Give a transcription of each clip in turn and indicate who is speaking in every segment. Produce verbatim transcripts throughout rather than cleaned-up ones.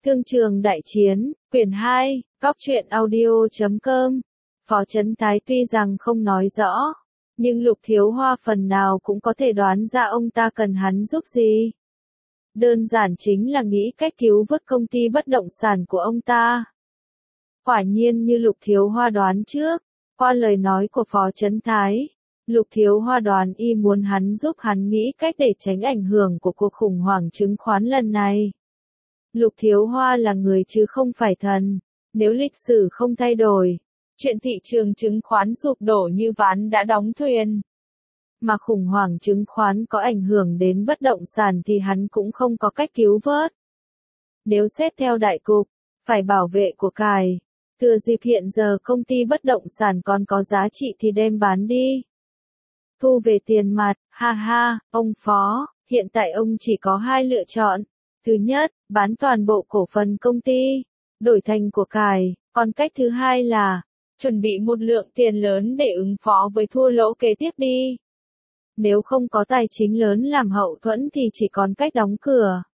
Speaker 1: Thương trường đại chiến, quyển hai, góc truyện audio chấm com. Phó Chấn Thái tuy rằng không nói rõ, nhưng Lục Thiếu Hoa phần nào cũng có thể đoán ra ông ta cần hắn giúp gì. Đơn giản chính là nghĩ cách cứu vớt công ty bất động sản của ông ta. Quả nhiên như Lục Thiếu Hoa đoán trước, qua lời nói của Phó Chấn Thái, Lục Thiếu Hoa đoán y muốn hắn giúp hắn nghĩ cách để tránh ảnh hưởng của cuộc khủng hoảng chứng khoán lần này. Lục Thiếu Hoa là người chứ không phải thần, nếu lịch sử không thay đổi, chuyện thị trường chứng khoán sụp đổ như ván đã đóng thuyền. Mà khủng hoảng chứng khoán có ảnh hưởng đến bất động sản thì hắn cũng không có cách cứu vớt. Nếu xét theo đại cục, phải bảo vệ của cải, thừa dịp hiện giờ công ty bất động sản còn có giá trị thì đem bán đi. Thu về tiền mặt, ha ha, ông Phó, hiện tại ông chỉ có hai lựa chọn. Thứ nhất, bán toàn bộ cổ phần công ty, đổi thành của cải, còn cách thứ hai là, chuẩn bị một lượng tiền lớn để ứng phó với thua lỗ kế tiếp đi. Nếu không có tài chính lớn làm hậu thuẫn thì chỉ còn cách đóng cửa.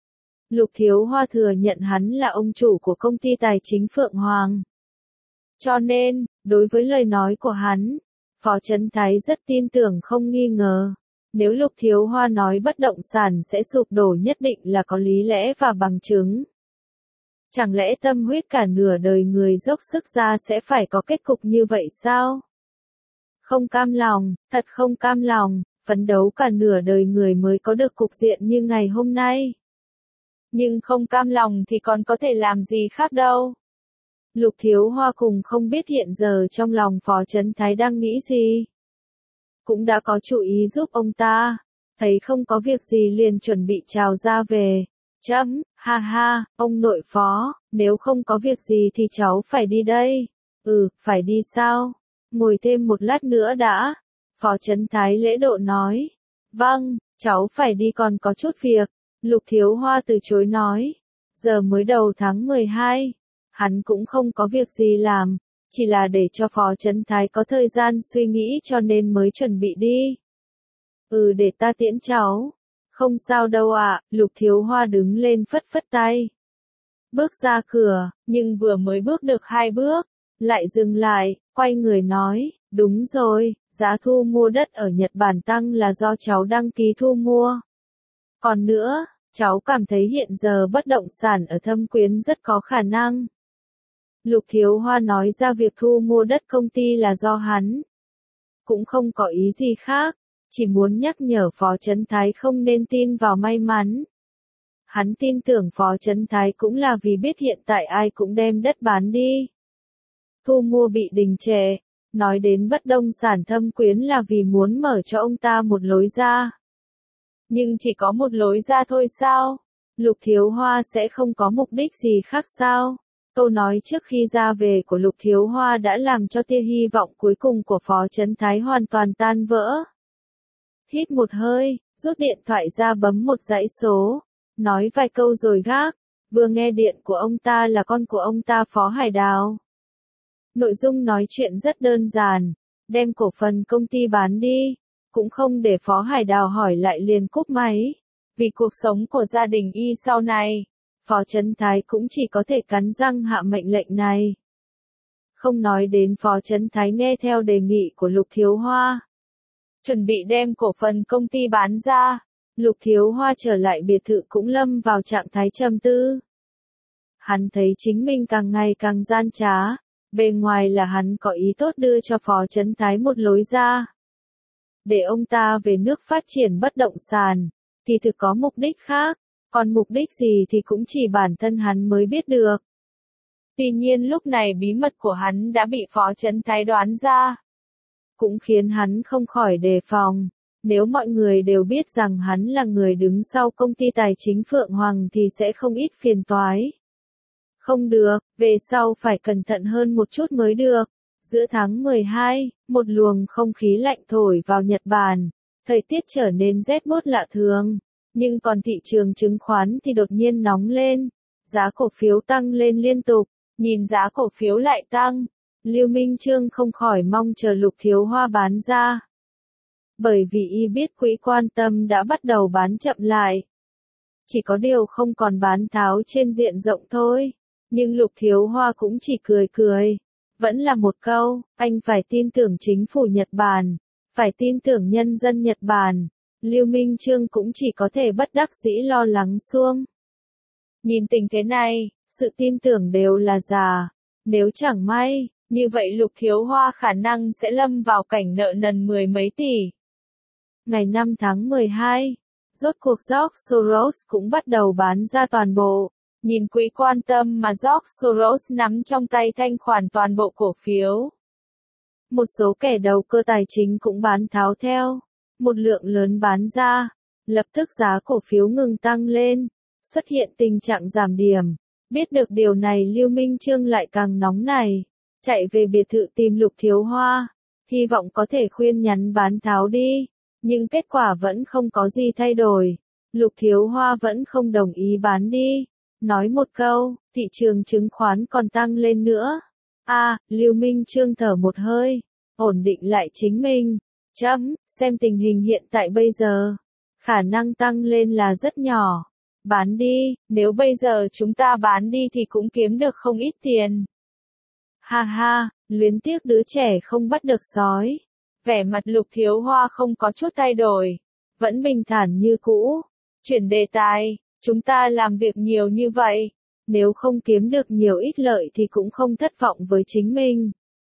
Speaker 1: Lục Thiếu Hoa thừa nhận hắn là ông chủ của công ty tài chính Phượng Hoàng. Cho nên, đối với lời nói của hắn, Phó Chấn Thái rất tin tưởng không nghi ngờ. Nếu Lục Thiếu Hoa nói bất động sản sẽ sụp đổ nhất định là có lý lẽ và bằng chứng. Chẳng lẽ tâm huyết cả nửa đời người dốc sức ra sẽ phải có kết cục như vậy sao? Không cam lòng, thật không cam lòng, phấn đấu cả nửa đời người mới có được cục diện như ngày hôm nay. Nhưng không cam lòng thì còn có thể làm gì khác đâu. Lục Thiếu Hoa cùng không biết hiện giờ trong lòng Phó Chấn Thái đang nghĩ gì. Cũng đã có chủ ý giúp ông ta, thấy không có việc gì liền chuẩn bị chào ra về. Chấm, ha ha, ông nội Phó, nếu không có việc gì thì cháu phải đi đây. Ừ, phải đi sao? Ngồi thêm một lát nữa đã. Phó Chấn Thái lễ độ nói. Vâng, cháu phải đi còn có chút việc. Lục Thiếu Hoa từ chối nói. Giờ mới đầu tháng mười hai, hắn cũng không có việc gì làm. Chỉ là để cho Phó Chấn Thái có thời gian suy nghĩ cho nên mới chuẩn bị đi. Ừ, để ta tiễn cháu. Không sao đâu ạ, à, Lục Thiếu Hoa đứng lên phất phất tay. Bước ra cửa, nhưng vừa mới bước được hai bước, lại dừng lại, quay người nói, đúng rồi, giá thu mua đất ở Nhật Bản tăng là do cháu đăng ký thu mua. Còn nữa, cháu cảm thấy hiện giờ bất động sản ở Thâm Quyến rất có khả năng. Lục Thiếu Hoa nói ra việc thu mua đất công ty là do hắn. Cũng không có ý gì khác, chỉ muốn nhắc nhở Phó Chấn Thái không nên tin vào may mắn. Hắn tin tưởng Phó Chấn Thái cũng là vì biết hiện tại ai cũng đem đất bán đi. Thu mua bị đình trệ, nói đến bất động sản Thâm Quyến là vì muốn mở cho ông ta một lối ra. Nhưng chỉ có một lối ra thôi sao? Lục Thiếu Hoa sẽ không có mục đích gì khác sao? Câu nói trước khi ra về của Lục Thiếu Hoa đã làm cho tia hy vọng cuối cùng của Phó Chấn Thái hoàn toàn tan vỡ. Hít một hơi, rút điện thoại ra bấm một dãy số, nói vài câu rồi gác, vừa nghe điện của ông ta là con của ông ta Phó Hải Đào. Nội dung nói chuyện rất đơn giản, đem cổ phần công ty bán đi, cũng không để Phó Hải Đào hỏi lại liền cúp máy. Vì cuộc sống của gia đình y sau này, Phó Chấn Thái cũng chỉ có thể cắn răng hạ mệnh lệnh này. Không nói đến Phó Chấn Thái nghe theo đề nghị của Lục Thiếu Hoa, chuẩn bị đem cổ phần công ty bán ra, Lục Thiếu Hoa trở lại biệt thự cũng lâm vào trạng thái trầm tư. Hắn thấy chính mình càng ngày càng gian trá, bề ngoài là hắn có ý tốt đưa cho Phó Chấn Thái một lối ra, để ông ta về nước phát triển bất động sản, thì thực có mục đích khác, còn mục đích gì thì cũng chỉ bản thân hắn mới biết được. Tuy nhiên lúc này bí mật của hắn đã bị Phó Chấn Thái đoán ra, cũng khiến hắn không khỏi đề phòng. Nếu mọi người đều biết rằng hắn là người đứng sau công ty tài chính Phượng Hoàng thì sẽ không ít phiền toái. Không được, về sau phải cẩn thận hơn một chút mới được. Giữa tháng mười hai, một luồng không khí lạnh thổi vào Nhật Bản, thời tiết trở nên rét buốt lạ thường, nhưng còn thị trường chứng khoán thì đột nhiên nóng lên, giá cổ phiếu tăng lên liên tục, nhìn giá cổ phiếu lại tăng, Lưu Minh Chương không khỏi mong chờ Lục Thiếu Hoa bán ra. Bởi vì y biết quỹ quan tâm đã bắt đầu bán chậm lại. chỉ có điều không còn bán tháo trên diện rộng thôi. Nhưng Lục Thiếu Hoa cũng chỉ cười cười. Vẫn là một câu, anh phải tin tưởng chính phủ Nhật Bản, phải tin tưởng nhân dân Nhật Bản. Lưu Minh Chương cũng chỉ có thể bất đắc dĩ lo lắng xuông. Nhìn tình thế này, sự tin tưởng đều là giả. Nếu chẳng may, như vậy Lục Thiếu Hoa khả năng sẽ lâm vào cảnh nợ nần mười mấy tỷ. Ngày năm tháng mười hai, rốt cuộc George Soros cũng bắt đầu bán ra toàn bộ. Nhìn quỹ quan tâm mà George Soros nắm trong tay thanh khoản toàn bộ cổ phiếu. Một số kẻ đầu cơ tài chính cũng bán tháo theo. Một lượng lớn bán ra. Lập tức giá cổ phiếu ngừng tăng lên. Xuất hiện tình trạng giảm điểm. Biết được điều này Lưu Minh Chương lại càng nóng này. Chạy về biệt thự tìm Lục Thiếu Hoa. Hy vọng có thể khuyên nhắn bán tháo đi. Nhưng kết quả vẫn không có gì thay đổi. Lục Thiếu Hoa vẫn không đồng ý bán đi. Nói một câu, thị trường chứng khoán còn tăng lên nữa. A, à, Lưu Minh Chương thở một hơi, ổn định lại chính mình. Chấm, xem tình hình hiện tại bây giờ. Khả năng tăng lên là rất nhỏ. Bán đi, nếu bây giờ chúng ta bán đi thì cũng kiếm được không ít tiền. Ha ha, luyến tiếc đứa trẻ không bắt được sói. Vẻ mặt Lục Thiếu Hoa không có chút thay đổi. Vẫn bình thản như cũ. Chuyển đề tài. Chúng ta làm việc nhiều như vậy, nếu không kiếm được nhiều ít lợi thì cũng không thất vọng với chính mình.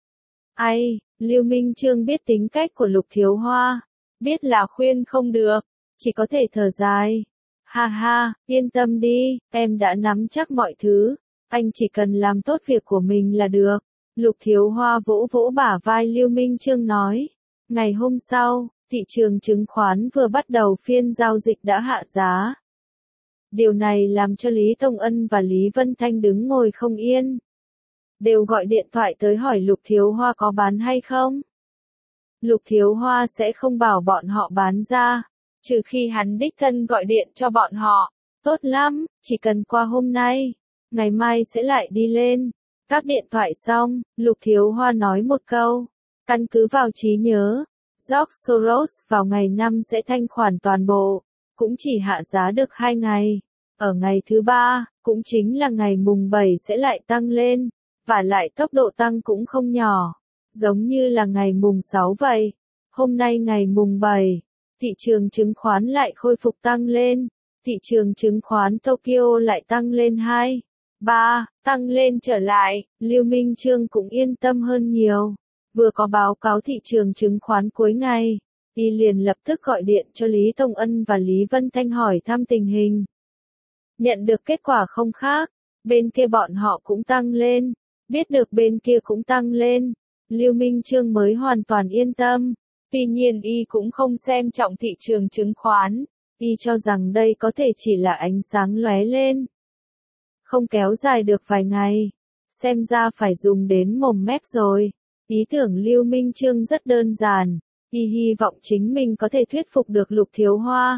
Speaker 1: Ai, Lưu Minh Chương biết tính cách của Lục Thiếu Hoa, biết là khuyên không được, chỉ có thể thở dài. Ha ha, yên tâm đi, em đã nắm chắc mọi thứ, anh chỉ cần làm tốt việc của mình là được. Lục Thiếu Hoa vỗ vỗ bả vai Lưu Minh Chương nói. Ngày hôm sau, thị trường chứng khoán vừa bắt đầu phiên giao dịch đã hạ giá. Điều này làm cho Lý Tông Ân và Lý Vân Thanh đứng ngồi không yên. Đều gọi điện thoại tới hỏi Lục Thiếu Hoa có bán hay không. Lục Thiếu Hoa sẽ không bảo bọn họ bán ra, trừ khi hắn đích thân gọi điện cho bọn họ. Tốt lắm, chỉ cần qua hôm nay, ngày mai sẽ lại đi lên. Các điện thoại xong, Lục Thiếu Hoa nói một câu. Căn cứ vào trí nhớ, George Soros vào ngày năm sẽ thanh khoản toàn bộ. Cũng chỉ hạ giá được hai ngày. Ở ngày thứ ba, cũng chính là ngày mùng bảy sẽ lại tăng lên. Và lại tốc độ tăng cũng không nhỏ. Giống như là ngày mùng sáu vậy. Hôm nay ngày mùng bảy, thị trường chứng khoán lại khôi phục tăng lên. Thị trường chứng khoán Tokyo lại tăng lên hai, ba, tăng lên trở lại. Lưu Minh Chương cũng yên tâm hơn nhiều. Vừa có báo cáo thị trường chứng khoán cuối ngày. Y liền lập tức gọi điện cho Lý Tông Ân và Lý Vân Thanh hỏi thăm tình hình. Nhận được kết quả không khác, bên kia bọn họ cũng tăng lên, biết được bên kia cũng tăng lên, Lưu Minh Chương mới hoàn toàn yên tâm. Tuy nhiên Y cũng không xem trọng thị trường chứng khoán, Y cho rằng đây có thể chỉ là ánh sáng lóe lên. Không kéo dài được vài ngày, xem ra phải dùng đến mồm mép rồi. Ý tưởng Lưu Minh Chương rất đơn giản. Y hy vọng chính mình có thể thuyết phục được Lục Thiếu Hoa.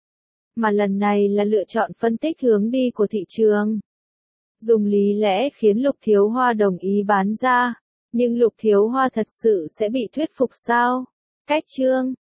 Speaker 1: Mà lần này là lựa chọn phân tích hướng đi của thị trường. Dùng lý lẽ khiến Lục Thiếu Hoa đồng ý bán ra. Nhưng Lục Thiếu Hoa thật sự sẽ bị thuyết phục sao? Cách chương